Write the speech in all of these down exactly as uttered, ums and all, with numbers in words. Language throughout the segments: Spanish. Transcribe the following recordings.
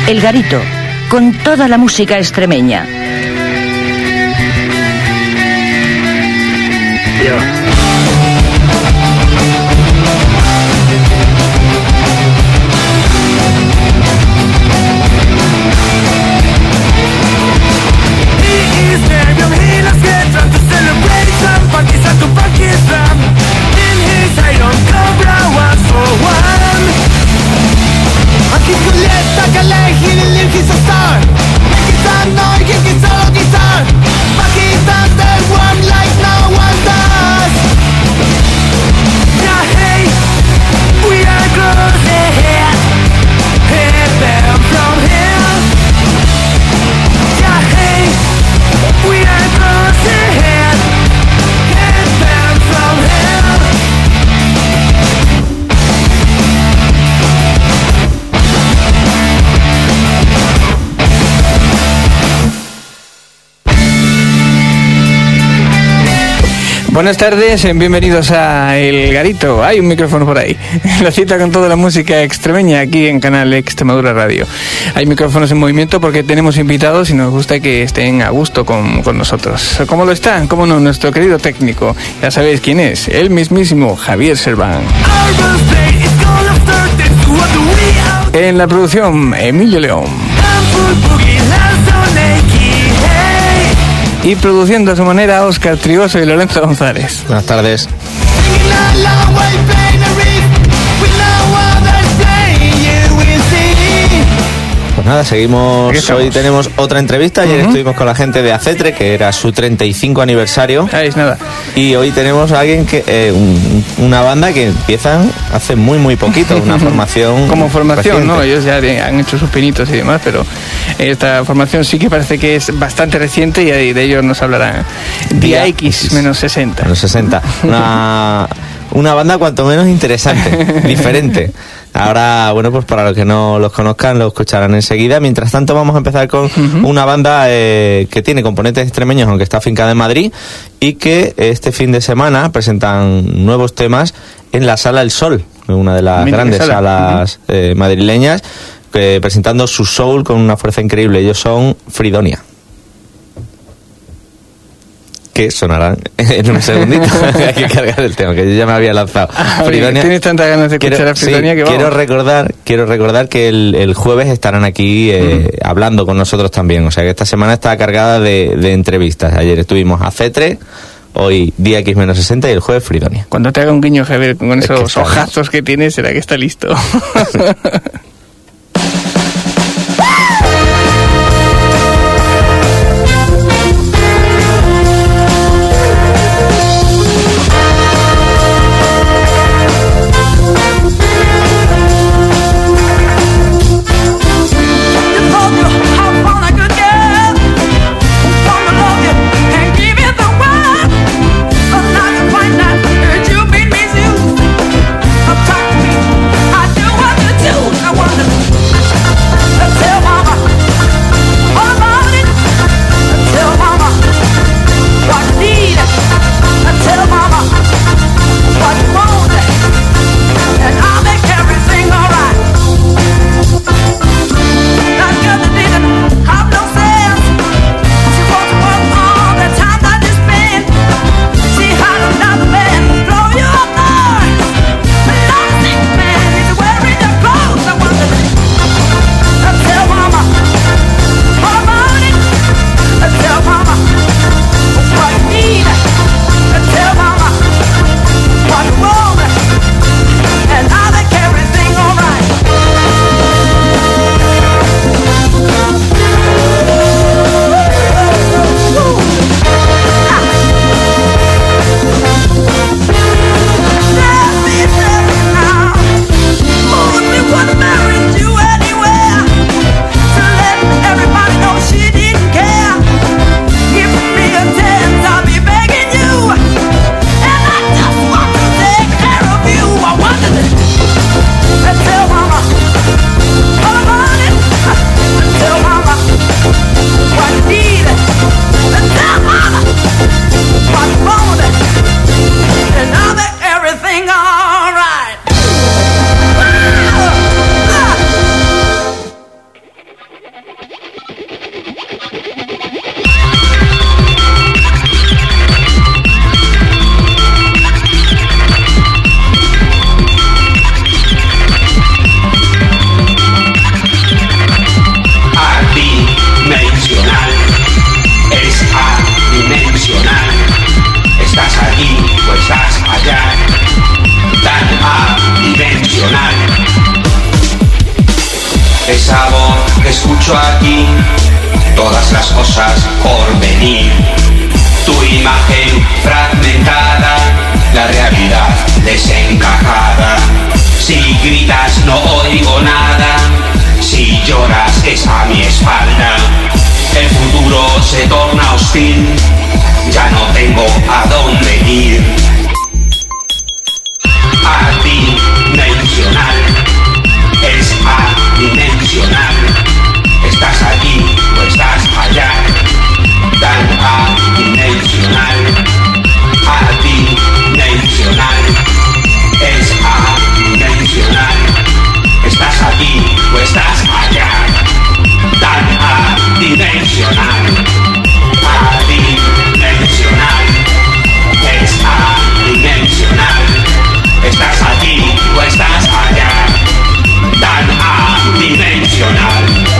El Garito, con toda la música extremeña. Yo. Buenas tardes, bienvenidos a El Garito. Hay un micrófono por ahí. La cita con toda la música extremeña aquí en Canal Extremadura Radio. Hay micrófonos en movimiento porque tenemos invitados y nos gusta que estén a gusto con, con nosotros. ¿Cómo lo están? ¿Cómo no? Nuestro querido técnico. Ya sabéis quién es. El mismísimo Javier Serván. En la producción, Emilio León. Y produciendo a su manera, Óscar Trigoso y Lorenzo González. Buenas tardes. Pues nada, seguimos. Hoy tenemos otra entrevista. Ayer uh-huh. estuvimos con la gente de Acetre, que era su treinta y cinco aniversario. Ahí es nada. Y hoy tenemos a alguien que eh, un, una banda que empiezan hace muy muy poquito, una formación como formación, reciente. ¿no? Ellos ya han hecho sus pinitos y demás, pero esta formación sí que parece que es bastante reciente y de ellos nos hablarán. Día X menos sesenta. Menos sesenta. Una una banda cuanto menos interesante, diferente. Ahora, bueno, pues para los que no los conozcan, lo escucharán enseguida. Mientras tanto, vamos a empezar con uh-huh. una banda eh, que tiene componentes extremeños, aunque está afincada en Madrid, y que este fin de semana presentan nuevos temas en la Sala El Sol, una de las Mítica grandes sala. salas uh-huh. eh, madrileñas, eh, presentando su soul con una fuerza increíble. Ellos son Fridonia. Que sonarán en un segundito. Hay que cargar el tema, que yo ya me había lanzado. Ah, Fridonia. Tienes tantas ganas de escuchar quiero, a Fridonia sí, que vamos. Quiero recordar, quiero recordar que el, el jueves estarán aquí eh, mm. hablando con nosotros también. O sea que esta semana está cargada de, de entrevistas. Ayer estuvimos a Cetre, hoy Día X menos sesenta y el jueves Fridonia. Cuando te haga un guiño, Javier, con esos es que ojazos que tienes, será que está listo. I do what to do. I want todas las cosas por venir. Tu imagen fragmentada, la realidad desencajada. Si gritas no oigo nada, si lloras es a mi espalda. El futuro se torna hostil, ya no tengo a dónde ir. Adimensional, es adimensional. Estás aquí o estás allá, tan adimensional. Adimensional, es adimensional. Estás aquí o estás allá, tan adimensional. Adimensional, es adimensional. Estás aquí o estás allá, tan adimensional.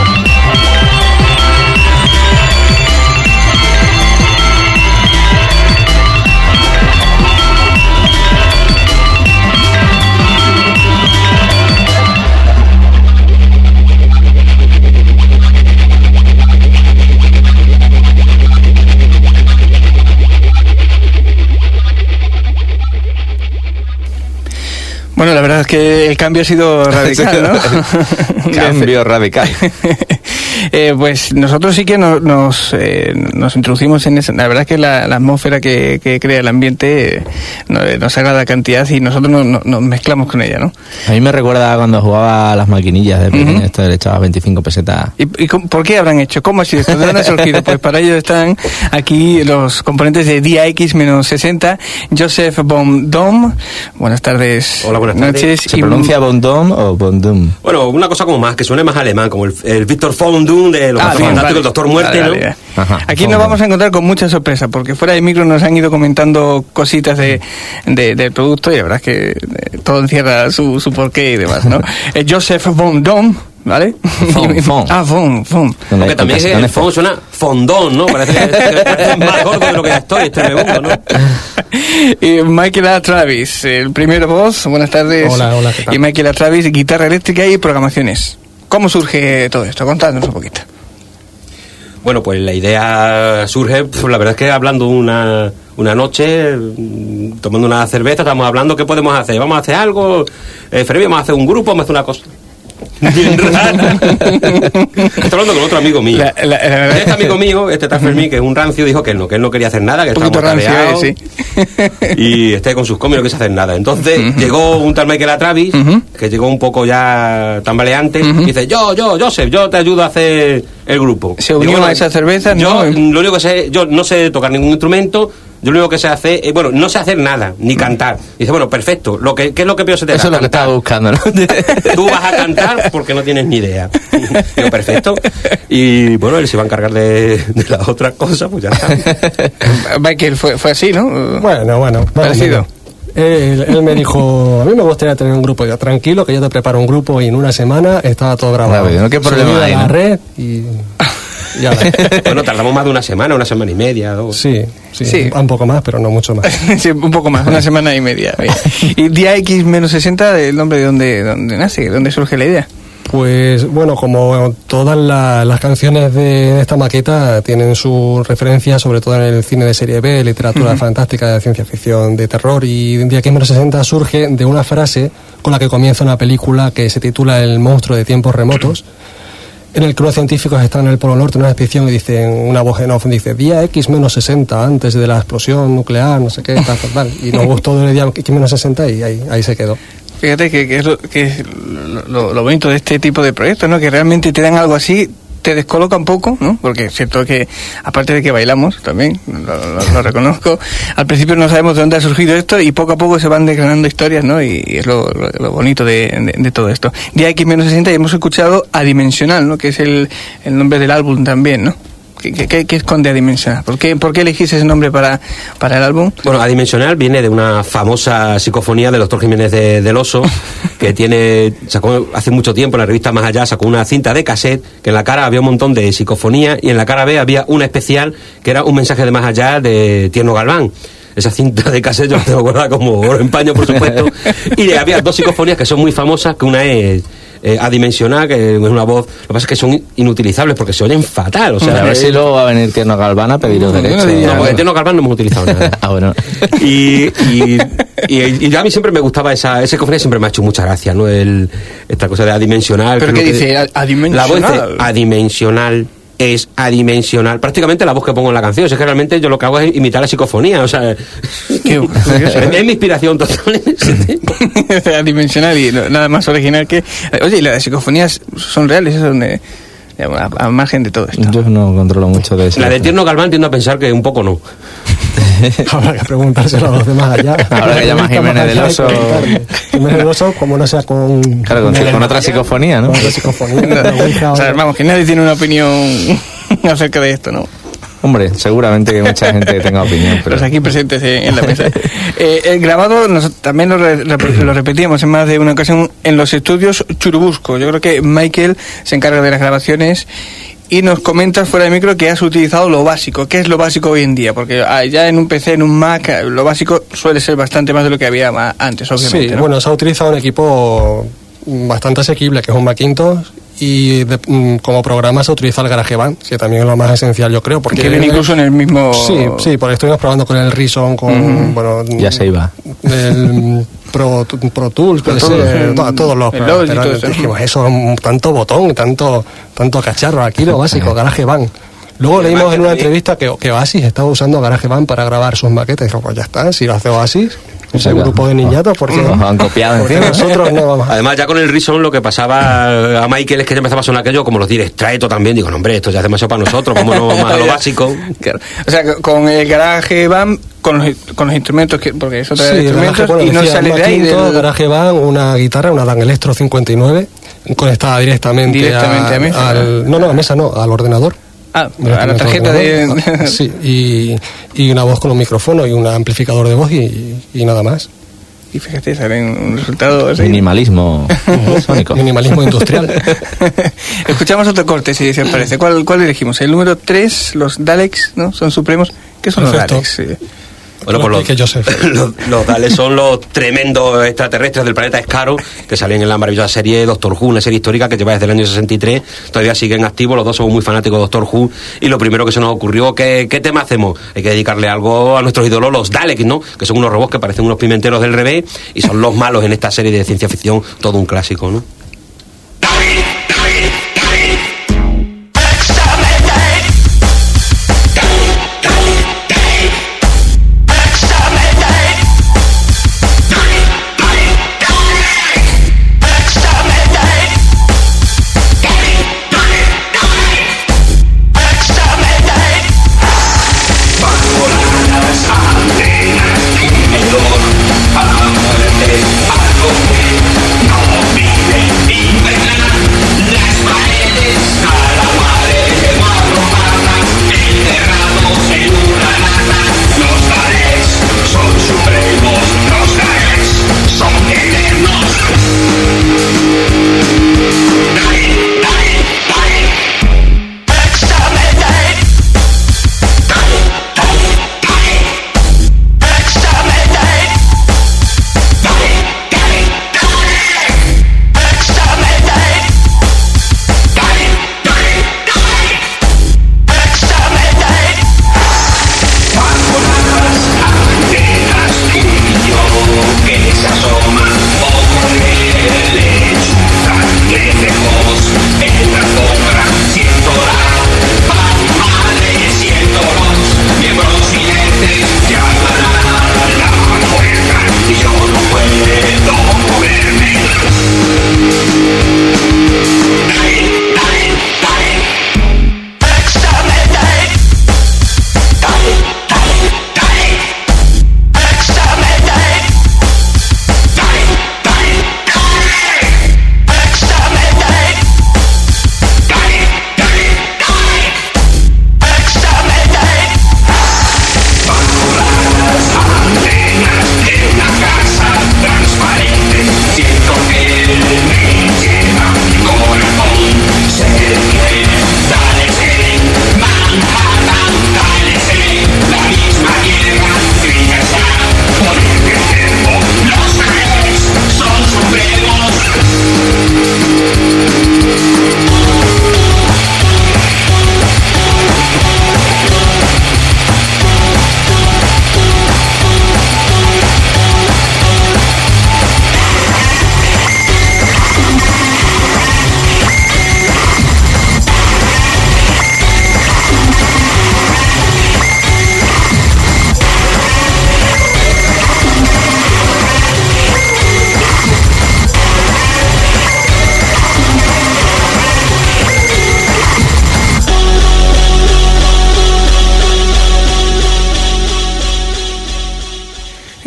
Bueno, la verdad es que el cambio ha sido radical, ¿no? Cambio radical. Eh, pues nosotros sí que nos nos, eh, nos introducimos en eso. La verdad es que la, la atmósfera que, que crea el ambiente eh, nos, nos agrada cantidad y nosotros nos, nos, nos mezclamos con ella, ¿no? A mí me recuerda cuando jugaba a las maquinillas de pequeño, uh-huh. Esto le echaba veinticinco pesetas. ¿Y, y por qué habrán hecho? ¿Cómo ha sido esto? ¿De dónde ha surgido? Pues para ello están aquí los componentes de D X sesenta, Joseph Von Dom. Buenas tardes. Hola, buenas tardes. Noches. ¿Se pronuncia Von Dom o Von Dom? Bueno, una cosa como más, que suene más alemán, como el, el Víctor Von Doom de los ah, Cuatro Fantásticos, vale. El Doctor Muerte, vale, vale, ¿no? Ajá, aquí nos vamos a encontrar con muchas sorpresas, porque fuera de micro nos han ido comentando cositas de, de, del producto y la verdad es que eh, todo encierra su, su porqué y demás, ¿no? eh, Joseph Von Dom, ¿vale? Fon, fon. Ah, Fon, Fon. Porque también es el Fon suena fondón, ¿no? Parece que es más gordo de lo que ya estoy, este segundo, ¿no? Y Michael A. Travis, el primero voz, buenas tardes. Hola, hola, ¿qué tal? Y Michael A. Travis, guitarra eléctrica y programaciones. ¿Cómo surge todo esto? Contadnos un poquito. Bueno, pues la idea surge, pues la verdad es que hablando una, una noche, tomando una cerveza, estamos hablando, ¿qué podemos hacer? ¿Vamos a hacer algo? Eh, Fermi, ¿vamos a hacer un grupo? ¿Vamos a hacer una cosa? Bien rara. Estoy hablando con otro amigo mío. La, la, la, este amigo mío, este tal Fermín, que es un rancio, dijo que no, que él no quería hacer nada, que estaba tareado, sí. Y este con sus cómics no quiso hacer nada. Entonces uh-huh. llegó un tal Michael A. Travis, uh-huh. que llegó un poco ya tambaleante, uh-huh. y dice, yo, yo, Joseph, yo te ayudo a hacer el grupo. Se unió a esa cerveza, yo, ¿no? Lo único que sé, yo no sé tocar ningún instrumento. Yo lo único que sé hacer, eh, bueno, no sé hacer nada, ni cantar. Y dice, bueno, perfecto, lo que, ¿qué es lo que peor se te da? Eso es lo que estaba buscando, ¿no? Tú vas a cantar porque no tienes ni idea. Digo, perfecto. Y bueno, él se va a encargar de, de las otras cosas, pues ya está. Michael, fue, fue así, ¿no? Bueno, bueno. Parecido. Él, él me dijo, a mí me gustaría tener un grupo, ya tranquilo, que yo te preparo un grupo y en una semana estaba todo grabado. Rápido, ¿no? ¿Qué problema hay, a la ¿no? red y... Ya bueno, tardamos más de una semana, una semana y media, dos. Sí, sí, sí. Un poco más, pero no mucho más. Sí, un poco más, una semana y media. ¿Y D X sesenta, el nombre de dónde, dónde nace, dónde surge la idea? Pues bueno, como todas la, las canciones de esta maqueta tienen su referencia sobre todo en el cine de serie B, literatura uh-huh. fantástica, de ciencia ficción, de terror, y D X sesenta surge de una frase con la que comienza una película que se titula El monstruo de tiempos remotos, en el que unos científicos están en el Polo Norte en una expedición y dicen, una voz en off dice, día X sesenta, antes de la explosión nuclear, no sé qué, tal, tal, tal. Y nos gustó el día X sesenta y ahí, ahí se quedó. Fíjate que, que es, lo, que es lo, lo bonito de este tipo de proyectos, ¿no? Que realmente te dan algo así, te descoloca un poco, ¿no? Porque es cierto que, aparte de que bailamos también, lo, lo, lo reconozco, al principio no sabemos de dónde ha surgido esto y poco a poco se van desgranando historias, ¿no? Y, y es lo, lo, lo bonito de, de, de todo esto. Día X sesenta y hemos escuchado Adimensional, ¿no? Que es el, el nombre del álbum también, ¿no? ¿Qué, qué, qué esconde Adimensional? ¿Por qué, ¿Por qué elegiste ese nombre para, para el álbum? Bueno, Adimensional viene de una famosa psicofonía del doctor Jiménez de, del Oso, que tiene, sacó hace mucho tiempo en la revista Más Allá, sacó una cinta de cassette, que en la cara había un montón de psicofonía, y en la cara B había una especial, que era un mensaje de Más Allá de Tierno Galván. Esa cinta de cassette yo la tengo guardada como oro en paño, por supuesto, y había dos psicofonías que son muy famosas, que una es eh, adimensional, que es una voz, lo que pasa es que son inutilizables porque se oyen fatal, o sea, a ver es, si luego va a venir Tierno Galván a pediros No, derechos. no diría no, nada. porque Tierno Galván no hemos utilizado nada. Ah, bueno. Y, y, y, y a mí siempre me gustaba esa, ese cofre, siempre me ha hecho mucha gracia, ¿no? El, esta cosa de adimensional. ¿Pero que qué es lo que- dice? ¿A- adimensional? La voz dice adimensional. Es adimensional, prácticamente la voz que pongo en la canción. O sea, que realmente yo lo que hago es imitar la psicofonía, o sea, Qué curioso, ¿eh? es mi inspiración total en ese tema. Dimensional y no- nada más original que... Oye, ¿y las psicofonías son reales? Eso son de... A, a margen de todo esto. Yo no controlo mucho de eso. La de Tierno Galván tiendo a pensar que un poco no. Habrá que preguntárselo a los demás allá. Ahora que llama a Jiménez del Oso. Jiménez del Oso, como no sea con... Claro, con, con otra psicofonía, ¿no? con otra psicofonía, una ouija, O sea, o- vamos, que nadie tiene una opinión acerca de esto, ¿no? Hombre, seguramente que mucha gente tenga opinión, pero... Los aquí presentes en, en la mesa. Eh, el grabado nos- también lo, re- lo repetíamos en más de una ocasión en los estudios Churubusco. Yo creo que Michael se encarga de las grabaciones y nos comentas fuera de micro que has utilizado lo básico. ¿Qué es lo básico hoy en día? Porque ah, ya en un P C, en un Mac, ah, lo básico suele ser bastante más de lo que había ma- antes, obviamente. Sí, ¿no? bueno, se ha utilizado un equipo bastante asequible, que es un Macintosh, y de- mm, como programa se utiliza el GarageBand, que también es lo más esencial, yo creo. Porque que viene incluso en el mismo... Sí, sí, porque estuvimos probando con el Reason, con... bueno, Ya se iba. el Pro, Pro Tools, puede Pro Tools, ser, el- to- todos los el programas, Logic y pero todo eso. dijimos, eso, tanto botón, tanto, tanto cacharro, aquí lo básico, GarageBand. Luego leímos en una entrevista que, que Oasis estaba usando GarageBand para grabar sus maquetas. Dijo, pues ya está, si lo hace Oasis, ese Venga. grupo de niñatos, porque Nos han copiado porque encima. nosotros no vamos a... Además, ya con el Reason lo que pasaba a Michael es que ya empezaba a sonar aquello como los Direct Traito también. Digo, no, hombre, esto ya es demasiado para nosotros, vámonos más a lo básico. Claro. O sea, que con el garaje van con los, con los instrumentos, que, porque eso trae Sí, el instrumentos garaje, bueno, y no decía, sale de ahí. Macintosh, Del... GarageBand, una guitarra, una Dan Electro cincuenta y nueve, conectada directamente, Directamente a mesa. al, no, no, a mesa no, al ordenador. Ah, a la tarjeta Ordenador. de... Sí, y, y una voz con un micrófono y un amplificador de voz y, y nada más. Y fíjate, salen un resultado así. Minimalismo sónico. Minimalismo industrial. Escuchamos otro corte, si, si os parece. ¿Cuál, ¿Cuál elegimos? El número tres, los Daleks, ¿no? Son supremos. ¿Qué son Perfecto. los Daleks? Sí. Bueno, pues los, Que Joseph. los, los Daleks son los tremendos extraterrestres del planeta Skaro, que salían en la maravillosa serie Doctor Who, una serie histórica que lleva desde el año sesenta y tres, todavía siguen activos, los dos somos muy fanáticos de Doctor Who, y lo primero que se nos ocurrió, ¿qué, qué tema hacemos? Hay que dedicarle algo a nuestros ídolos, los Daleks, ¿no? Que son unos robots que parecen unos pimenteros del revés, y son los malos en esta serie de ciencia ficción, todo un clásico, ¿no? A la muerte, algo que no olvide.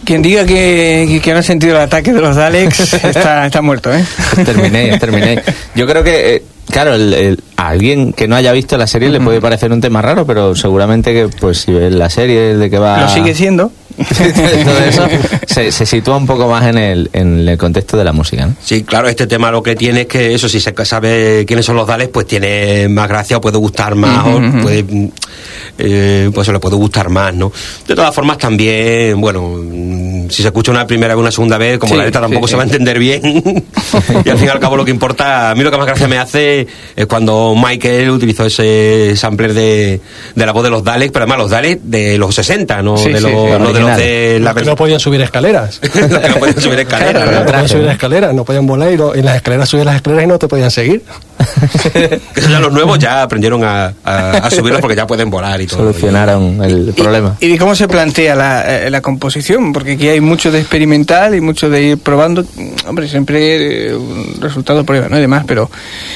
Quien diga que, que no ha sentido el ataque de los Daleks está, está muerto, ¿eh? Terminé, terminé. Yo creo que, eh, claro, el, el, a alguien que no haya visto la serie uh-huh. le puede parecer un tema raro, pero seguramente que, pues, si ves la serie de que va... Lo sigue siendo. Todo eso se, se sitúa un poco más en el, en el contexto de la música, ¿no? Sí, claro, este tema lo que tiene es que eso, si se sabe quiénes son los Daleks, pues tiene más gracia, o puede gustar más, uh-huh, o puede, eh, pues se le puede gustar más, ¿no? De todas formas, también, bueno, si se escucha una primera vez, una segunda vez, como sí, la letra tampoco sí, se sí. va a entender bien, y al fin y al cabo lo que importa, a mí lo que más gracia me hace es cuando Michael utilizó ese sampler de, de la voz de los Daleks, pero además los Daleks de los sesenta, no sí, de sí, los, sí, no de los de la los que no podían subir escaleras. Los que no podían subir escaleras. Claro, no podían subir escaleras, no podían volar y, no, y las escaleras subían las escaleras y no te podían seguir. Eso ya los nuevos ya aprendieron a, a, a subirlos porque ya pueden volar y todo. Solucionaron el y, problema. ¿Y, y cómo se plantea la, la composición? Porque aquí hay mucho de experimental y mucho de ir probando. Hombre, siempre un resultado prueba, ¿no? Y demás, pero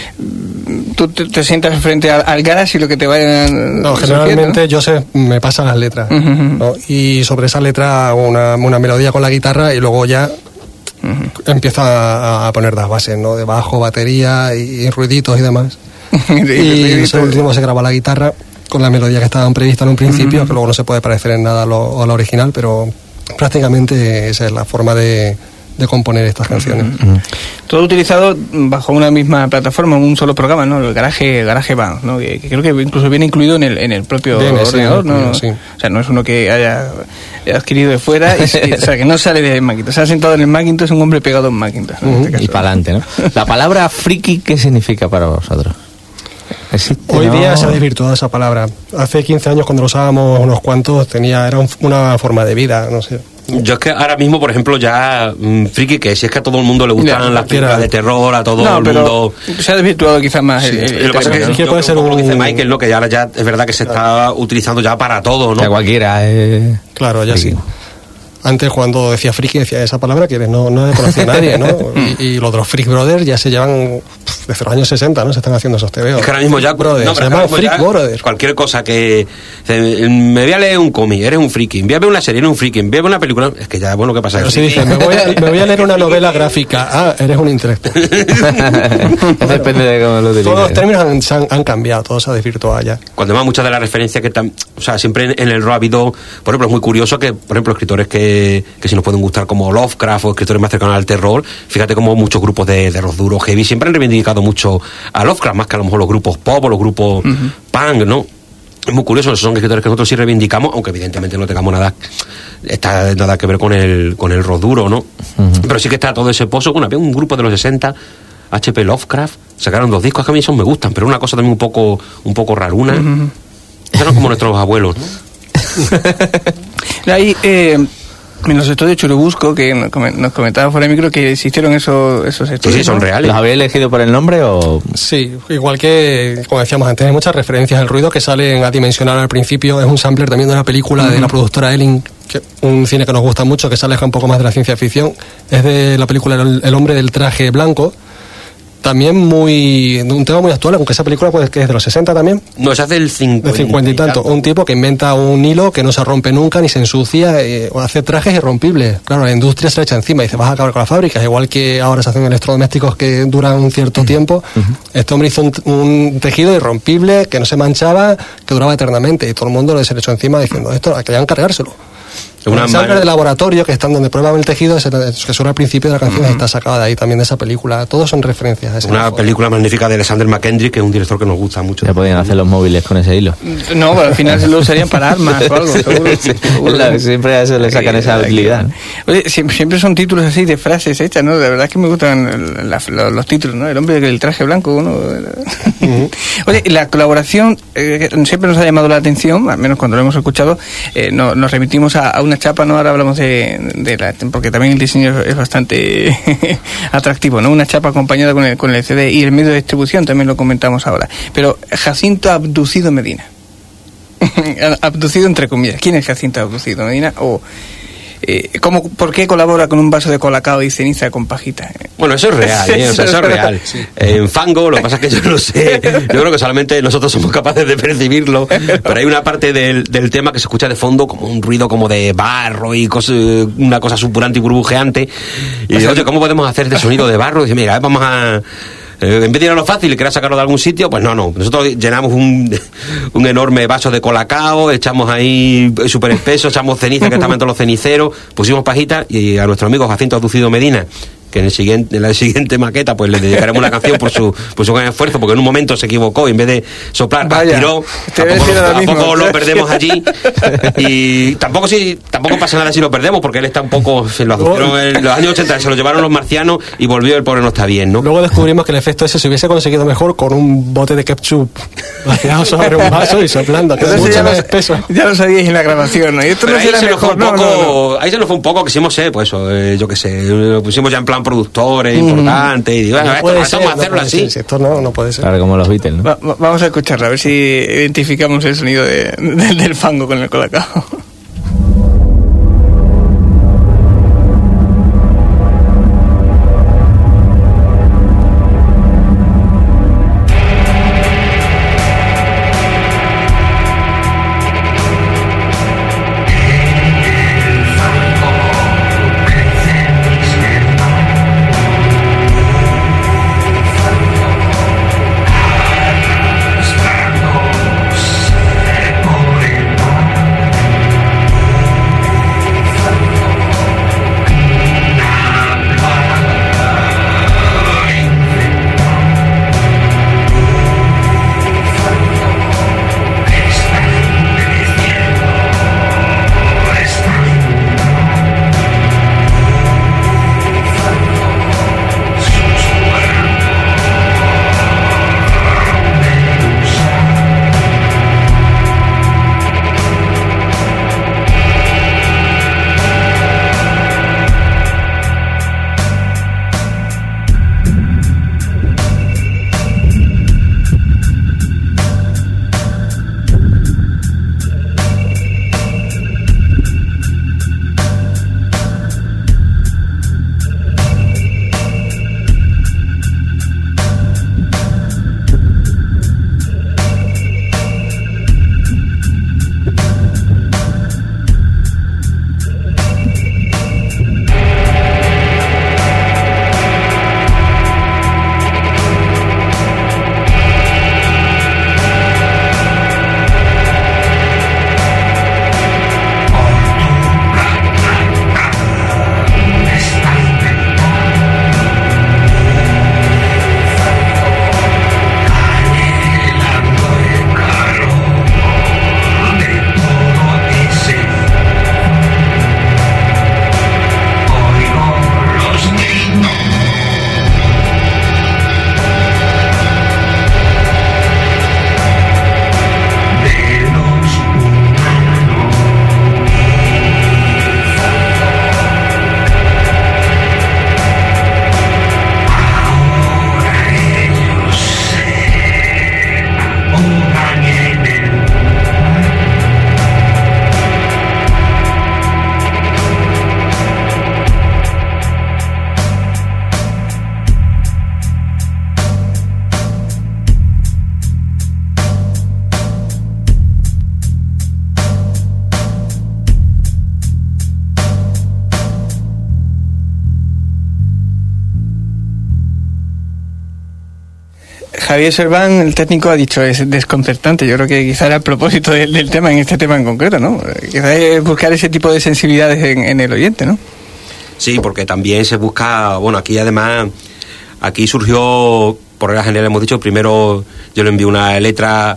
tú te, te sientas frente al, al Garage y lo que te vayan... No, generalmente ¿no? yo sé, me pasan las letras, uh-huh. ¿no? Y sobre esa letra una, una melodía con la guitarra y luego ya uh-huh. empieza a, a poner las bases, ¿no? De bajo, batería y, y ruiditos y demás. Y eso último se graba la guitarra con la melodía que estaban previstas en un principio, uh-huh. que luego no se puede parecer en nada a lo, a lo original, pero prácticamente esa es la forma de, de componer estas canciones. Uh-huh. Todo utilizado bajo una misma plataforma, un solo programa, ¿no? El Garage, Garage Band, ¿no? Que, que creo que incluso viene incluido en el, en el propio Bien, ordenador, sí, ¿no? sí. O sea, no es uno que haya adquirido de fuera, y, y, o sea, que no sale de Macintosh. Se ha sentado en el Macintosh, un hombre pegado en Macintosh, ¿no? Uh-huh. En este caso. Y para adelante, ¿no? La palabra friki, ¿qué significa para vosotros? ¿Existe? Hoy día no? Se ha desvirtuado esa palabra. Hace quince años, cuando lo usábamos unos cuantos, tenía era un, una forma de vida, no sé. Yo es que ahora mismo, por ejemplo, ya mmm, friki, que si es que a todo el mundo le gustan ya, las películas de terror, a todo no, el pero mundo... se ha desvirtuado quizás más. Sí, el, el, lo que pasa es que, que yo puede ser un... lo que dice Michael, ¿no? Que ya, ya es verdad que se está utilizando ya para todo, ¿no? Que cualquiera, eh... Claro, ya friki. Sí. Antes, cuando decía friki, decía esa palabra que no, no le conocía a nadie, ¿no? Y, y los de los Freak Brothers ya se llevan desde los años sesenta, ¿no? Se están haciendo esos tebeos. Es que ahora mismo ya... Brothers, no, se llaman Freak Brothers. Cualquier cosa que... Me voy a leer un cómic, eres un friki. Voy a ver una serie, eres un friki. Voy a ver una película... Es que ya, bueno, ¿qué pasa? Pero si dices, me voy, a, me voy a leer una novela gráfica. Ah, eres un intelectual. Depende de cómo lo utilices. Todos los términos han, han cambiado, todo se ha desvirtuado ya. Cuando más muchas de las referencias que están... O sea, siempre en, en el rol ha habido... Por ejemplo, es muy curioso que, por ejemplo, escritores que, que si nos pueden gustar como Lovecraft o escritores más cercanos al terror, fíjate como muchos grupos de, de rock duro, heavy, siempre han reivindicado mucho a Lovecraft, más que a lo mejor los grupos pop o los grupos uh-huh. punk, ¿no? Es muy curioso, son escritores que nosotros sí reivindicamos, aunque evidentemente no tengamos nada está nada que ver con el con el rock duro, ¿no? Uh-huh. Pero sí que está todo ese pozo. Bueno, había un grupo de los sesenta, H P Lovecraft, sacaron dos discos que a mí esos me gustan, pero una cosa también un poco un poco raruna. Uh-huh. Eran como nuestros abuelos, ¿no? Ahí, eh... en los estudios Churubusco, que nos comentaba fuera de micro que existieron esos, esos estudios. Sí, sí, son reales. ¿Los habéis elegido por el nombre o...? Sí, igual que, como decíamos antes, hay muchas referencias al ruido que salen adimensional al principio. Es un sampler también de una película uh-huh. de la productora Elling, que, un cine que nos gusta mucho, que se aleja un poco más de la ciencia ficción. Es de la película El, el hombre del traje blanco. También muy un tema muy actual, aunque esa película pues que es de los sesenta también. No, se hace del cincuenta. De cincuenta y tanto. Un tipo que inventa un hilo que no se rompe nunca ni se ensucia, eh, o hace trajes irrompibles. Claro, la industria se le echa encima y dice, vas a acabar con las fábricas. Igual que ahora se hacen electrodomésticos que duran un cierto uh-huh. tiempo. Uh-huh. Este hombre hizo un, un tejido irrompible que no se manchaba, que duraba eternamente. Y todo el mundo se le echó encima diciendo, esto, que vayan a cargárselo. Una el sampler de laboratorio que están donde prueban el tejido, que suena al principio de la canción, uh-huh. está sacada de ahí también de esa película. Todos son referencias a esa una película magnífica de Alexander McKendrick, que es un director que nos gusta mucho. Ya podían hacer los móviles con ese hilo. No, pero al final se lo usarían para armas o algo, seguro. Sí, seguro. La, siempre a eso le sacan esa habilidad. Oye, siempre son títulos así de frases hechas, ¿no? La verdad es que me gustan la, la, los títulos, ¿no? El hombre del traje blanco, ¿no? Uh-huh. Oye, la colaboración eh, siempre nos ha llamado la atención, al menos cuando lo hemos escuchado, eh, no, nos remitimos a, a una chapa, ¿no? Ahora hablamos de, de la, porque también el diseño es bastante atractivo, ¿no? Una chapa acompañada con el, con el C D y el medio de distribución, también lo comentamos ahora. Pero Jacinto Abducido Medina. Abducido entre comillas. ¿Quién es Jacinto Abducido Medina? O Eh, ¿cómo, ¿Por qué colabora con un vaso de colacao y ceniza con pajita? Bueno, eso es real, ¿eh? O sea, eso es real. Sí. En Fango, lo que pasa es que yo no sé, yo creo que solamente nosotros somos capaces de percibirlo, pero hay una parte del, del tema que se escucha de fondo como un ruido como de barro y cosa, una cosa supurante y burbujeante. Y digo, oye, ¿cómo podemos hacer este sonido de barro? Y dice, mira, vamos a... en vez de ir a lo fácil y querer sacarlo de algún sitio, pues no, no. Nosotros llenamos un, un enorme vaso de colacao, echamos ahí súper espeso, echamos ceniza que estaban en todos los ceniceros, pusimos pajitas y a nuestro amigo Jacinto Aducido Medina, que en, el siguiente, en la siguiente maqueta pues le dedicaremos una canción por su, por su gran esfuerzo, porque en un momento se equivocó y en vez de soplar, Vaya, aspiró. Tampoco, lo, tampoco lo perdemos allí. Y tampoco si tampoco pasa nada si lo perdemos, porque él está un poco... Se lo aducieron en los años ochenta, se lo llevaron los marcianos y volvió, el pobre no está bien, ¿no? Luego descubrimos que el efecto ese se hubiese conseguido mejor con un bote de ketchup vaciado sobre un vaso y soplando, que es mucho ya más lo, espeso. Ya lo sabíais en la grabación, ¿no? Y esto Pero no ahí, será se nos fue mejor, un no, poco, no, no. ahí se nos fue un poco, quisimos ser, pues eso, eh, yo qué sé, lo pusimos ya en plan productores, mm. importantes, y digo, bueno, No esto, puede esto ser, vamos a no hacerlo puede así. ser, si esto no, no puede ser. Claro, como los Beatles, ¿no? Va- va- vamos a escucharla, a ver si identificamos el sonido de, de- del fango con el colacao. Javier Serván, el técnico, ha dicho es desconcertante. Yo creo que quizá era el propósito del, del tema, en este tema en concreto, ¿no? Quizá es buscar ese tipo de sensibilidades en, en el oyente, ¿no? Sí, porque también se busca, bueno, aquí además, aquí surgió, por regla general hemos dicho, primero yo le envié una letra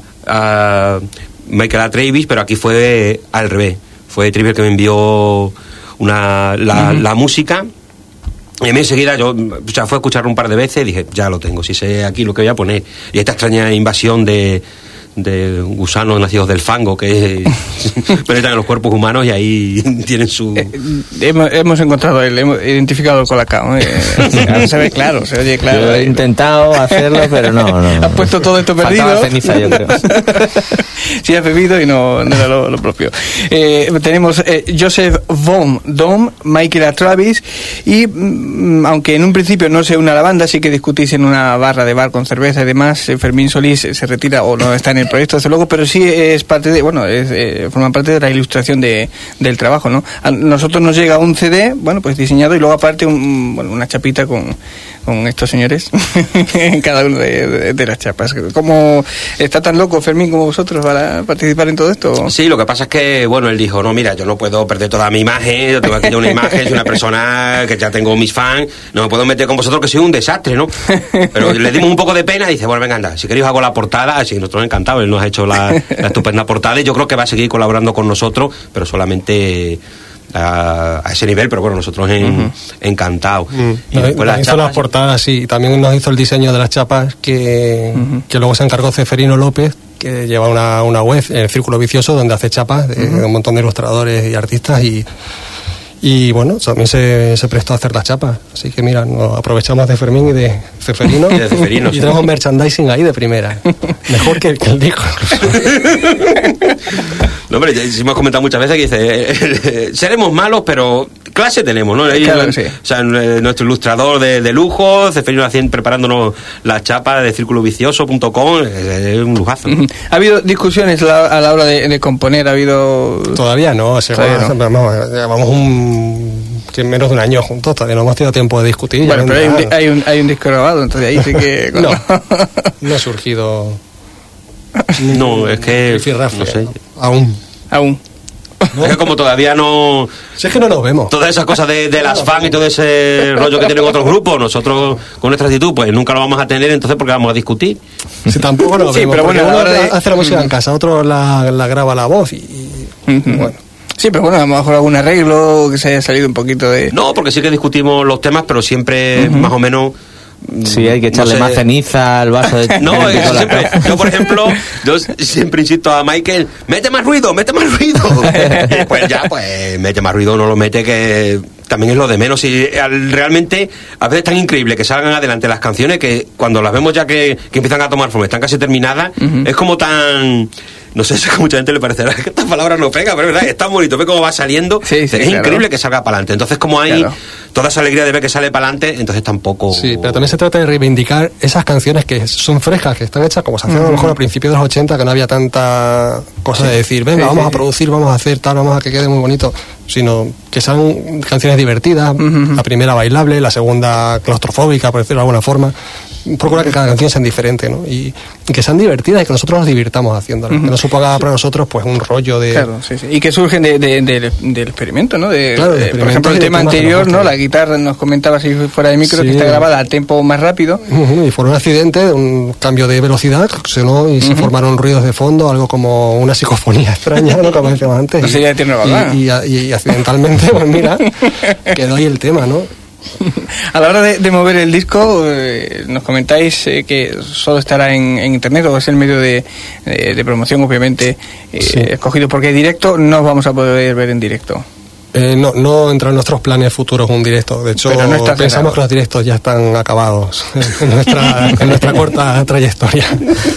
a Michael A. Travis, pero aquí fue al revés. Fue Travis el que me envió una, la, uh-huh. la música. Y a mí enseguida, yo, o sea, fue a escucharlo un par de veces y dije, ya lo tengo, si sé aquí lo que voy a poner. Y esta extraña invasión de, de gusanos nacidos del fango que penetran en los cuerpos humanos y ahí tienen su... Eh, hemos, hemos encontrado, el, hemos identificado el colacao. Eh, se, se ve claro, se oye claro. Yo he intentado hacerlo, pero no, no. Has puesto todo esto perdido. Faltaba ceniza, yo creo. Sí, has bebido y no, no era lo, lo propio. Eh, tenemos eh, Joseph Von Dom, Michael Travis y mm, aunque en un principio no se une a la banda, sí que discutís en una barra de bar con cerveza y demás. eh, Fermín Solís se retira o no está en el proyecto, desde luego, pero sí es parte de, bueno, es, eh, forma parte de la ilustración de, del trabajo, ¿no? A nosotros nos llega un C D, bueno, pues diseñado y luego aparte un, bueno, una chapita con, con estos señores en cada una de, de, de las chapas. ¿Cómo está tan loco Fermín como vosotros para participar en todo esto? Sí, lo que pasa es que, bueno, él dijo, no, mira, yo no puedo perder toda mi imagen, yo tengo aquí una imagen, soy una persona que ya tengo mis fans, no me puedo meter con vosotros que soy un desastre, ¿no? Pero le dimos un poco de pena y dice, bueno, venga, anda, si queréis hago la portada, así nosotros encantados, él nos ha hecho la, la estupenda portada y yo creo que va a seguir colaborando con nosotros, pero solamente a, a ese nivel, pero bueno, nosotros en, uh-huh. encantados. Uh-huh. Y después las las hizo chapas, las portadas, sí, también nos hizo el diseño de las chapas que, uh-huh. que luego se encargó Ceferino López, que lleva una, una web, El Círculo Vicioso, donde hace chapas de, uh-huh. de un montón de ilustradores y artistas y Y bueno, también se, se prestó a hacer las chapas. Así que mira, nos aprovechamos de Fermín y de Ceferino. Y de Ceferino, y sí. tenemos merchandising ahí de primera. Mejor que el, que el disco. No, hombre, ya hemos comentado muchas veces que dice, eh, eh, seremos malos, pero clase tenemos, ¿no? Claro, sí. O sea, eh, nuestro ilustrador de, de lujo, Ceferino haciendo, preparándonos las chapas de círculo vicioso punto com, es un lujazo. ¿Ha habido discusiones la, a la hora de, de componer? ¿Ha habido...? Todavía no, o sea, Todavía no. Vamos, llevamos un... que menos de un año juntos, todavía no hemos tenido tiempo de discutir. Bueno, pero hay un, nada. hay, un, hay un disco grabado, entonces ahí sí que... No, no ha surgido... No, es que... Firrafle, no sé. ¿no? Aún. Aún. ¿No? Es que como todavía no... Si es que no nos vemos. Todas esas cosas de, de las fans y todo ese rollo que tienen otros grupos, nosotros con nuestra actitud pues nunca lo vamos a tener, entonces porque vamos a discutir. Si tampoco nos Sí, vemos, pero porque bueno, uno ahora de- hace la música en casa, otro la, la graba la voz y, y Ujú. bueno. Sí, pero bueno, a lo mejor algún arreglo que se haya salido un poquito de... No, porque sí que discutimos los temas, pero siempre más o menos... Sí, hay que echarle no sé. más ceniza al vaso de No, de yo, cola. siempre, yo por ejemplo, yo siempre insisto a Michael, mete más ruido, mete más ruido. Y pues ya, pues mete más ruido, no lo mete, que también es lo de menos. Y al- realmente a veces es tan increíble que salgan adelante las canciones que cuando las vemos ya que, que empiezan a tomar forma, están casi terminadas, Ujú. es como tan... No sé si a mucha gente le parecerá que esta palabra no pega, pero es verdad, es tan bonito, ve cómo va saliendo, Sí, sí, es claro. increíble que salga para adelante. Entonces como hay Claro. toda esa alegría de ver que sale para adelante, entonces tampoco... Sí, pero también se trata de reivindicar esas canciones que son frescas, que están hechas como se hacían a lo mejor a principios de los ochenta, que no había tanta cosa de decir, venga, Sí, vamos sí, a sí. producir, vamos a hacer tal, vamos a que quede muy bonito, sino que sean canciones divertidas, Ujú. la primera bailable, la segunda claustrofóbica, por decirlo de alguna forma. Procura que cada canción sea diferente, ¿no? Y, y que sean divertidas y que nosotros nos divirtamos haciéndolo. Ujú. Que no suponga para nosotros pues un rollo de... Claro, sí, sí. Y que surgen de, de- de- del experimento, ¿no? De, Claro, del de- por experimento ejemplo, y el del tema tema que anterior, nos ¿no? gusta. La guitarra nos comentaba si fuera de micro, Sí. que está grabada a tempo más rápido. Ujú, y fue un accidente, un cambio de velocidad, sonó y se formaron ruidos de fondo, algo como una psicofonía extraña, ¿no? Como decíamos antes. No sería de Tierno Galván. y, y, y accidentalmente, pues mira, quedó ahí el tema, ¿no? A la hora de, de mover el disco, eh, nos comentáis eh, que solo estará en, en internet o es el medio de, de- de promoción, obviamente, eh, Sí. escogido, porque directo no vamos a poder ver en directo. Eh, no, no entra en nuestros planes futuros un directo. De hecho, Pero no está pensamos cerrado. que los directos ya están acabados en nuestra, en nuestra corta trayectoria.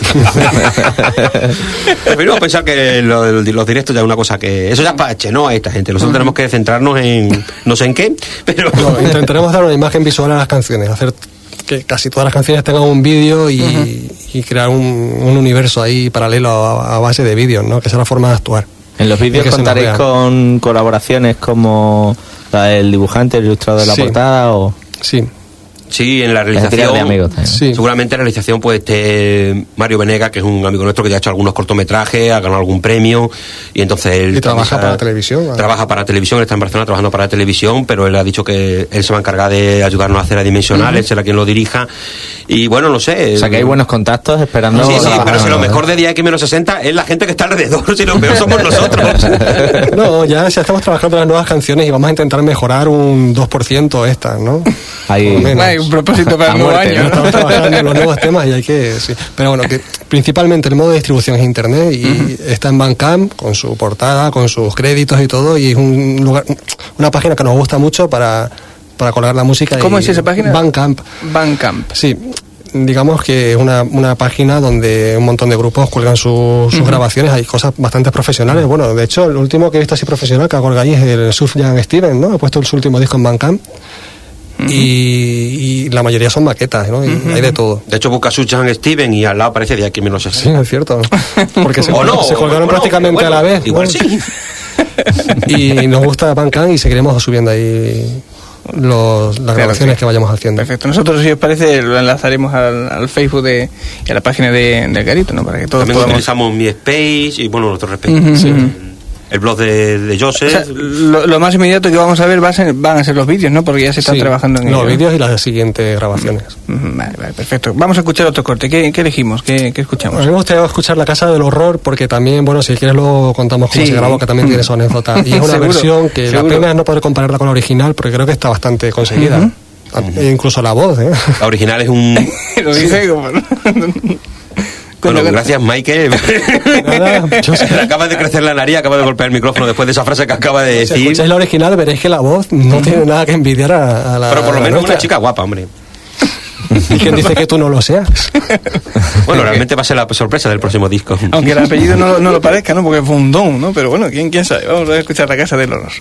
Preferimos pensar que lo- los directos ya es una cosa que... Eso ya es para Chenoa a esta gente. Nosotros tenemos que centrarnos en... no sé en qué, pero... No, intentaremos dar una imagen visual a las canciones, hacer que casi todas las canciones tengan un vídeo y, y crear un, un universo ahí paralelo a, a base de vídeos, ¿no? Que sea la forma de actuar. En los vídeos Que se nos contaréis vean. con colaboraciones como la del dibujante, el ilustrador de la Sí. portada o... Sí, Sí, en la Es decir, realización... de amigos también. sí. Seguramente en la realización pues esté Mario Venega, que es un amigo nuestro que ya ha hecho algunos cortometrajes, ha ganado algún premio y entonces él Y trabaja también para sa- televisión, ¿vale? Trabaja para televisión, él está en Barcelona trabajando para televisión, pero él ha dicho que él se va a encargar de ayudarnos a hacer la dimensional, él será quien lo dirija y bueno, no sé. O sea, que hay buenos contactos esperando... Sí, sí, trabajar, pero si lo ¿no? mejor de Día X menos sesenta es la gente que está alrededor, si lo peor somos nosotros. No, ya, ya estamos trabajando en las nuevas canciones y vamos a intentar mejorar un dos por ciento estas, ¿no? Ahí- Por lo menos. Ahí es un propósito para el nuevo muerte, año. ¿no? Estamos trabajando en los nuevos temas y hay que... Sí. Pero bueno, que principalmente el modo de distribución es internet y uh-huh. está en Bandcamp con su portada, con sus créditos y todo, y es un lugar, una página que nos gusta mucho para, para colgar la música. ¿Cómo y, es esa página? Bandcamp. Bandcamp. Sí. Digamos que es una, una página donde un montón de grupos cuelgan su, sus uh-huh. grabaciones, hay cosas bastante profesionales. Bueno, de hecho, el último que he visto así profesional que ha colgado ahí es el Sufjan Stevens, ¿no? Ha puesto su último disco en Bandcamp. Uh-huh. Y, y la mayoría son maquetas, ¿no? Y uh-huh. hay de todo. De hecho, busca Sufjan Stevens y al lado aparece de aquí menos. Sí, es cierto. Porque se, o no, se colgaron o prácticamente no, bueno, a la vez. Igual bueno. sí. Y nos gusta Bandcamp y seguiremos subiendo ahí los, las claro, grabaciones sí. que vayamos haciendo. Perfecto. Nosotros, si os parece, lo enlazaremos al, al Facebook de, y a la página de, del Garito, ¿no? Para que todos También podamos... utilizamos mi Space y, bueno, nuestro respeto. Uh-huh, sí. uh-huh. El blog de, de Joseph. O sea, lo, lo más inmediato que vamos a ver va a ser, van a ser los vídeos, ¿no? Porque ya se están sí, trabajando en los ello. Los vídeos y las siguientes grabaciones. Uh-huh. Vale, vale, perfecto. Vamos a escuchar otro corte. ¿Qué, qué elegimos? ¿Qué, ¿Qué escuchamos? A mí me gustaría escuchar La Casa del Horror porque también, bueno, si quieres luego contamos cómo sí. se grabó, que también tiene su anécdota. Y es una ¿Seguro? versión que ¿Seguro? La pena es no poder compararla con la original porque creo que está bastante conseguida. Uh-huh. Uh-huh. E incluso la voz, ¿eh? La original es un... Lo dije como... Bueno, gracias, Michael. Nada, yo sé. Le acaba de crecer la nariz, acaba de golpear el micrófono después de esa frase que acaba de decir. Si escucháis la original veréis que la voz no tiene nada que envidiar a, a la... Pero por lo menos nuestra. una chica guapa, hombre. ¿Y quién dice que tú no lo seas? Bueno, realmente va a ser la sorpresa del próximo disco. Aunque el apellido no, no lo parezca, ¿no? Porque fue un don, ¿no? Pero bueno, ¿quién, quién sabe? Vamos a escuchar La Casa del Horror.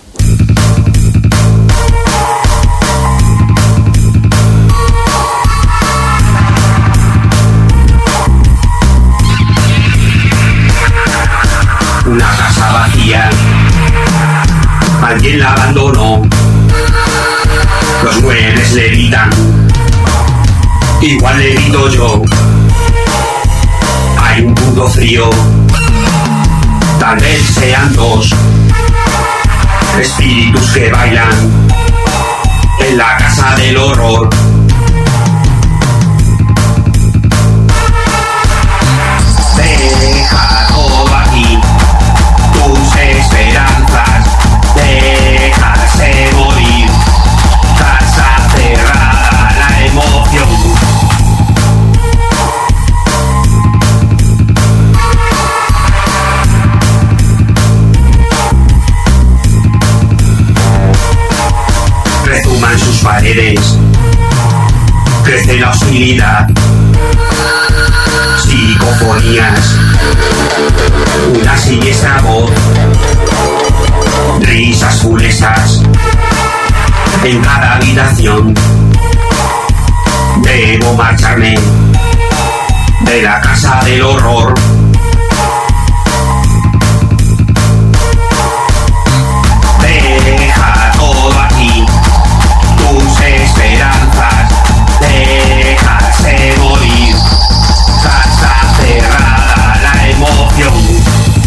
Una casa vacía, alguien la abandonó, los muebles le gritan, igual le grito yo. Hay un puto frío, tal vez sean dos espíritus que bailan en la casa del horror. Deja todo aquí, tus esperanzas, dejarse morir, casa cerrada, la emoción. Rezuman sus paredes, crece la hostilidad, psicofonías, una siniestra voz, risas funestas en cada habitación. Debo marcharme de la casa del horror. Deja todo aquí, tus esperanzas, dejarse morir, casa cerrada, la emoción.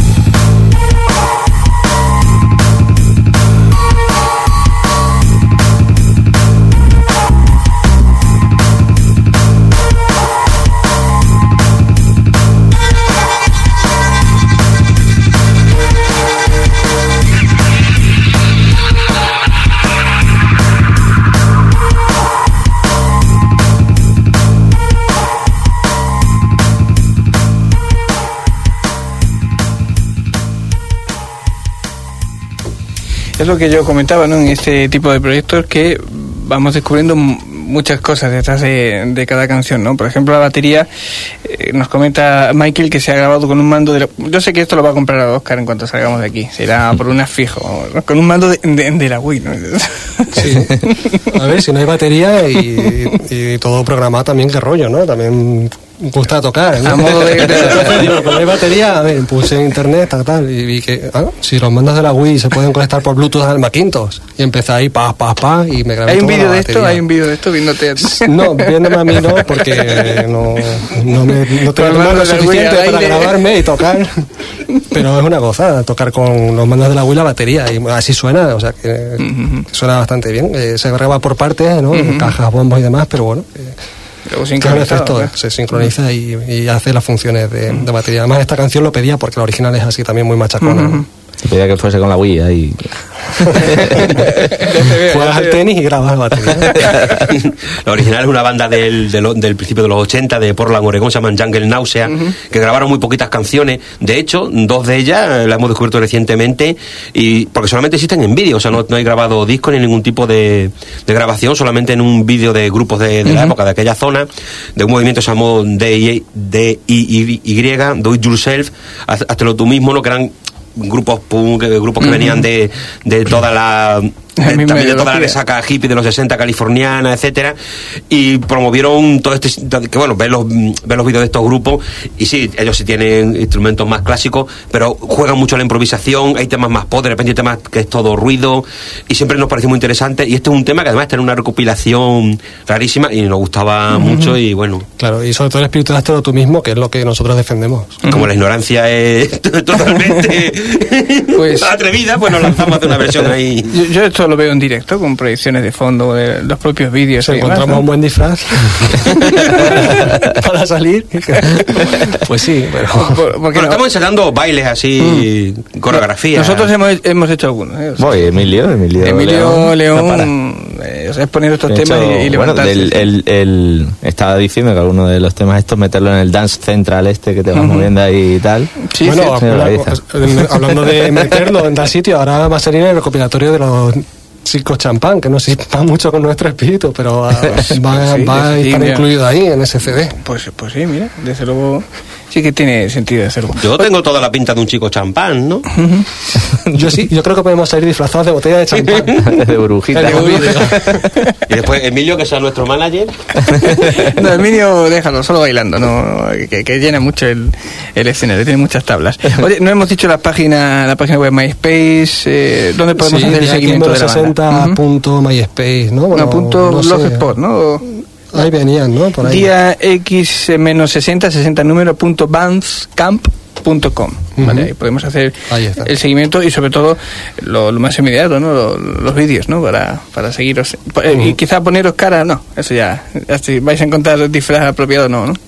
Es lo que yo comentaba, ¿no? En este tipo de proyectos que vamos descubriendo muchas cosas detrás de, de cada canción, ¿no? Por ejemplo, la batería, eh, nos comenta Michael que se ha grabado con un mando de la... Yo sé que esto lo va a comprar a Oscar en cuanto salgamos de aquí, será por una fijo, con un mando de, de, de la Wii, ¿no? Sí. A ver, si no hay batería y, y todo programado también, qué rollo, ¿no? También gusta tocar, ¿no? A modo de... Pero no hay batería, a ver, puse en internet, tal, tal, y vi que, ah, si los mandos de la Wii se pueden conectar por Bluetooth al Macintosh, y empecé ahí, pa, pa, pa, y me grabé. ¿Hay un vídeo de esto? ¿Hay un vídeo de esto viéndote a ti? No, viéndome a mí no, porque no, no, me, no tengo mano lo suficiente para grabarme y tocar, pero es una gozada tocar con los mandos de la Wii la batería, y así suena, o sea que uh-huh. suena bastante bien, eh, se graba por partes, ¿no? Uh-huh. Cajas, bombos y demás, pero bueno, eh, Luego efecto, ¿no? Se sincroniza y, y hace las funciones de, de batería. Además, esta canción lo pedía porque la original es así también muy machacona. Uh-huh. Te pedía que fuese con la Wii ahí. Juegas al tenis y grabas la batería. La original es una banda del, del, del principio de los ochenta, de Portland, Oregón, se llaman Jungle Nausea, uh-huh. que grabaron muy poquitas canciones. De hecho, dos de ellas las hemos descubierto recientemente, y porque solamente existen en vídeo, o sea, no, no hay grabado disco ni ningún tipo de, de grabación, solamente en un vídeo de grupos de, de uh-huh. la época, de aquella zona, de un movimiento que se llamó D I Y, Do It Yourself, hazlo tú mismo, ¿no? Que eran grupos punk, grupos que uh-huh. venían de, de toda la de, también de toda la resaca hippie de los sesenta californiana, etcétera, y promovieron todo este, que bueno, ves los, ves los vídeos de estos grupos y sí, ellos sí tienen instrumentos más clásicos, pero juegan mucho la improvisación, hay temas más pop, de repente hay temas que es todo ruido, y siempre nos pareció muy interesante, y este es un tema que además tiene una recopilación rarísima y nos gustaba uh-huh. mucho, y bueno. Claro, y sobre todo el espíritu de hazlo tú mismo, que es lo que nosotros defendemos. Como uh-huh. la ignorancia es totalmente pues, atrevida, pues nos lanzamos a hacer una versión ahí. Yo, yo esto lo veo en directo, con proyecciones de fondo, de los propios vídeos. Si encontramos demás, ¿no? un buen disfraz para salir, pues sí. Pero... Por, bueno, no? Estamos ensayando bailes así, mm. coreografía. Nosotros hemos, hemos hecho algunos. ¿eh? O sea, Voy, Emilio, Emilio, Emilio León, León eh, es poner estos de temas hecho, y, y levantarse. Bueno, el, el, el, estaba diciendo que alguno de los temas estos, meterlo en el dance central este que te vas uh-huh. moviendo ahí y tal. Sí, bueno, sí, habla, hablando de meterlo en tal sitio, ahora va a salir el recopilatorio de los Circo Champán, que no se va mucho con nuestro espíritu, pero va, sí, va, sí, va a sí, estar mira. incluido ahí en ese C D. Pues, pues sí, mira, desde luego sí que tiene sentido hacerlo. Yo tengo toda la pinta de un chico champán, ¿no? Uh-huh. Yo sí, yo creo que podemos salir disfrazados de botella de champán. De burbujita. De Y después Emilio, que sea nuestro manager. No, Emilio, déjalo, solo bailando, no, que, que llena mucho el, el escenario, tiene muchas tablas. Oye, no hemos dicho la página, la página web MySpace, eh, ¿dónde podemos sí, hacer el seguimiento de la banda? Punto MySpace, ¿no? Bueno, no, punto no blogspot, ¿no? Ahí venían, ¿no? Por ahí. Día X sesenta, sesenta número punto bandcamp punto com. Uh-huh. Vale, ahí podemos hacer el seguimiento y sobre todo lo, lo más inmediato, ¿no? Los, los vídeos, ¿no? Para, para seguiros. Uh-huh. Y quizá poneros cara, no, eso ya, ya si vais a encontrar disfraz apropiado, no, ¿no?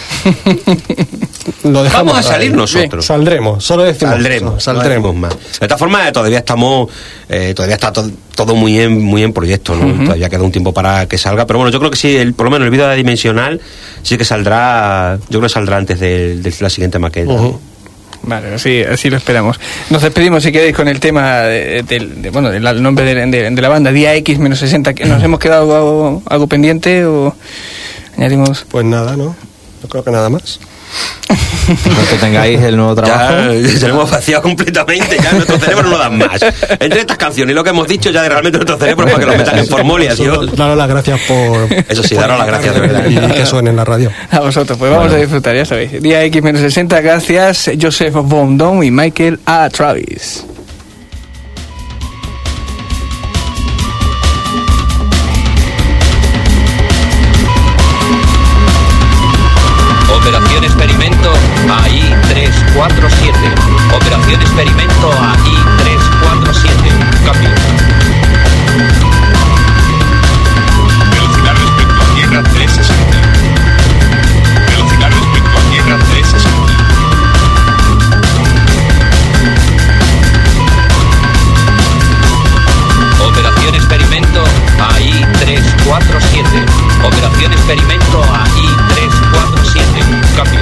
Lo Vamos a salir ahí. Nosotros. Sí, saldremos, solo decimos. Saldremos, no, saldremos. más. De esta forma, todavía estamos, eh, todavía está to- todo muy en, muy en proyecto, ¿no? Uh-huh. Todavía queda un tiempo para que salga, pero bueno, yo creo que sí, el, por lo menos el vídeo de Dimensional sí que saldrá, yo creo que saldrá antes de, de la siguiente maqueta. Uh-huh. Vale, así, así lo esperamos. Nos despedimos, si queréis, con el tema de, de, de, bueno, del el nombre de, de, de la banda, Día X sesenta. ¿Nos hemos quedado algo, algo pendiente o añadimos? Pues nada, ¿no? Yo creo que nada más. Que tengáis el nuevo trabajo. Ya se lo hemos vaciado completamente, ya nuestro cerebro no dan más. Entre estas canciones y lo que hemos dicho, ya de realmente nuestro cerebro para que lo metan en formolias. Daros las gracias por... Eso sí, daros las gracias de verdad. Y que suene en la radio. A vosotros, pues vamos bueno. a disfrutar, ya sabéis. Día X sesenta, gracias Joseph Bondon y Michael A. Travis. Operación Experimento A I tres cuatro siete. Operación Experimento A I tres cuatro siete. Cambio. Velocidad respecto a Tierra trescientos sesenta. Velocidad respecto a Tierra trescientos sesenta. Operación Experimento A I tres cuatro siete. Operación Experimento A I tres cuatro siete. Cambio.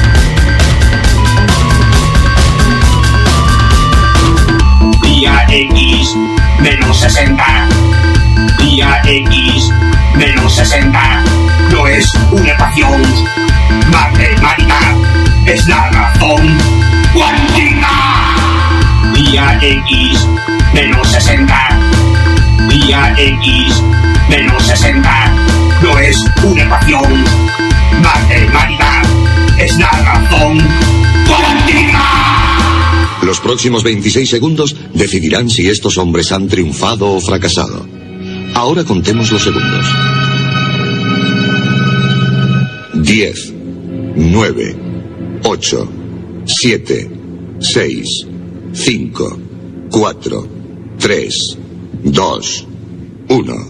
Día X menos sesenta. Día X menos sesenta. No es una ecuación matemática, es la razón cuántica. Día X menos sesenta. Día X menos sesenta. No es una ecuación matemática, es la razón cuántica. Los próximos veintiséis segundos decidirán si estos hombres han triunfado o fracasado. Ahora contemos los segundos. Diez, nueve, ocho, siete, seis, cinco, cuatro, tres, dos, uno.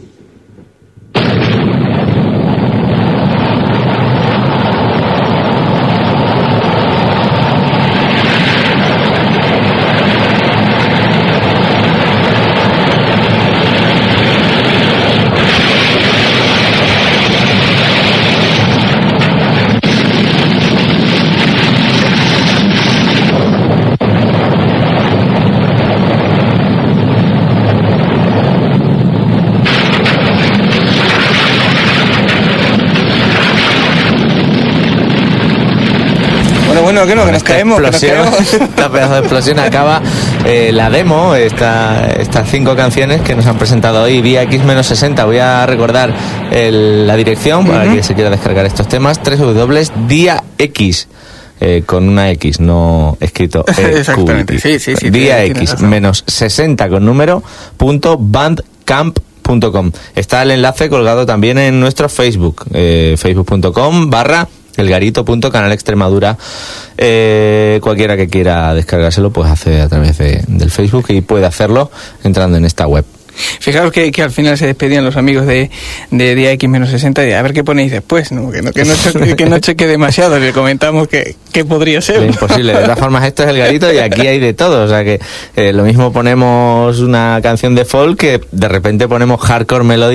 bueno, que no, que nos esta caemos, que nos explosión, caemos. esta pedazo de explosión acaba eh, la demo, esta, estas cinco canciones que nos han presentado hoy, Día X sesenta. Voy a recordar el, la dirección para Uh-huh. que se quiera descargar estos temas, doble u doble u doble u punto día x. Eh, con una X, no escrito E, Exactamente, sí, sí, sí. Día tienes X razón. menos sesenta con número punto bandcamp punto com. Está el enlace colgado también en nuestro Facebook, eh, facebook punto com barra elgarito.canal Extremadura. Eh, cualquiera que quiera descargárselo pues hace a través de, del Facebook y puede hacerlo entrando en esta web. Fijaros que, que al final se despedían los amigos de, de Día X sesenta y a ver qué ponéis después, ¿no? Que no, que no, choque, que no cheque demasiado, le comentamos que, que podría ser. Es imposible, de todas formas esto es el garito y aquí hay de todo, o sea que eh, lo mismo ponemos una canción de folk que de repente ponemos hardcore melody